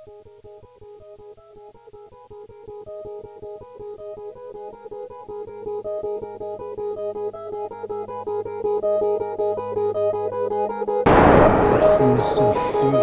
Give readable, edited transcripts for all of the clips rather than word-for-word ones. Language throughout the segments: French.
Pas de fumée sans feu.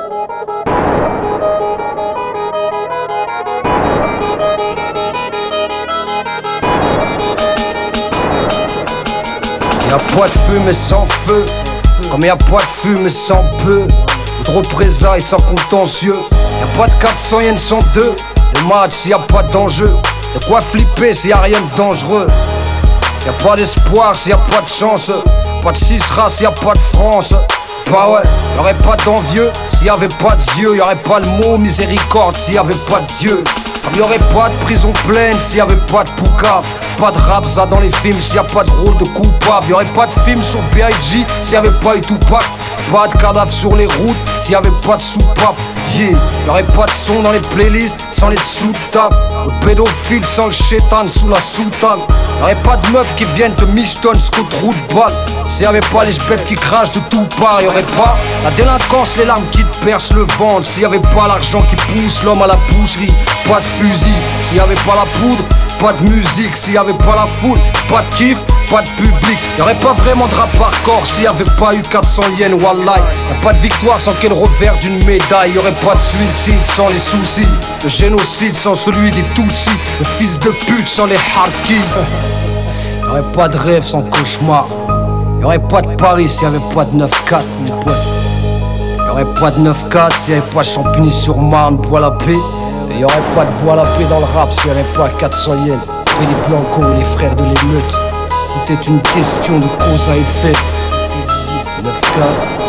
Y'a pas de fumée sans feu, comme y'a pas de fumée sans peu. De représailles sans contentieux. Y'a pas de 400 yens sans deux. Le match s'il y a pas d'enjeu. De quoi flipper s'il y a rien de dangereux. Y'a pas d'espoir s'il y a pas de chance. Pas de Cisra s'il y a pas de France. Bah ouais, y'aurait pas d'envieux s'il y avait pas de yeux. Y'aurait pas le mot miséricorde s'il y avait pas de Dieu. Y'aurait pas de prison pleine s'il y avait pas de poucave. Pas de rapza dans les films s'il y a pas de rôle de coupable. Y'aurait pas de film sur B.I.G s'il y avait pas eu Tupac. Pas de cadavre sur les routes s'il y avait pas de soupape. Yeah. Y'aurait pas de son dans les playlists sans les sous-tapes. Le pédophile sans le chétan sous la soutane. Y'aurait pas de meufs qui viennent te michetonner jusqu'au trou de balle. S'il y avait pas les jbettes qui crachent de tout part. Y'aurait pas la délinquance, les larmes qui te percent le ventre. S'il y avait pas l'argent qui pousse l'homme à la boucherie. Pas de fusil, s'il y avait pas la poudre. Pas de musique, s'il y avait pas la foule. Pas de kiff, pas de public. Y'aurait pas vraiment de rap hardcore s'il y avait pas eu 400 yens, wallahi. Y'a pas de victoire sans qu'il y ait le revers d'une médaille. Y'aurait pas de suicide sans les soucis. De génocide sans celui des Tutsis. De fils de pute sans les Harkis. Y'aurait pas de rêve sans cauchemar. Y'aurait pas de Paris s'il y avait pas de 9-4, mon pote. Y'aurait pas de 9-4 s'il y avait pas Champigny-sur-Marne, Bois-la-Paix. Et y'aurait pas de Bois-la-Paix dans le rap s'il y avait pas 400 yens. Et les Blanco, les frères de l'émeute. Tout est une question de cause à effet. 9-4.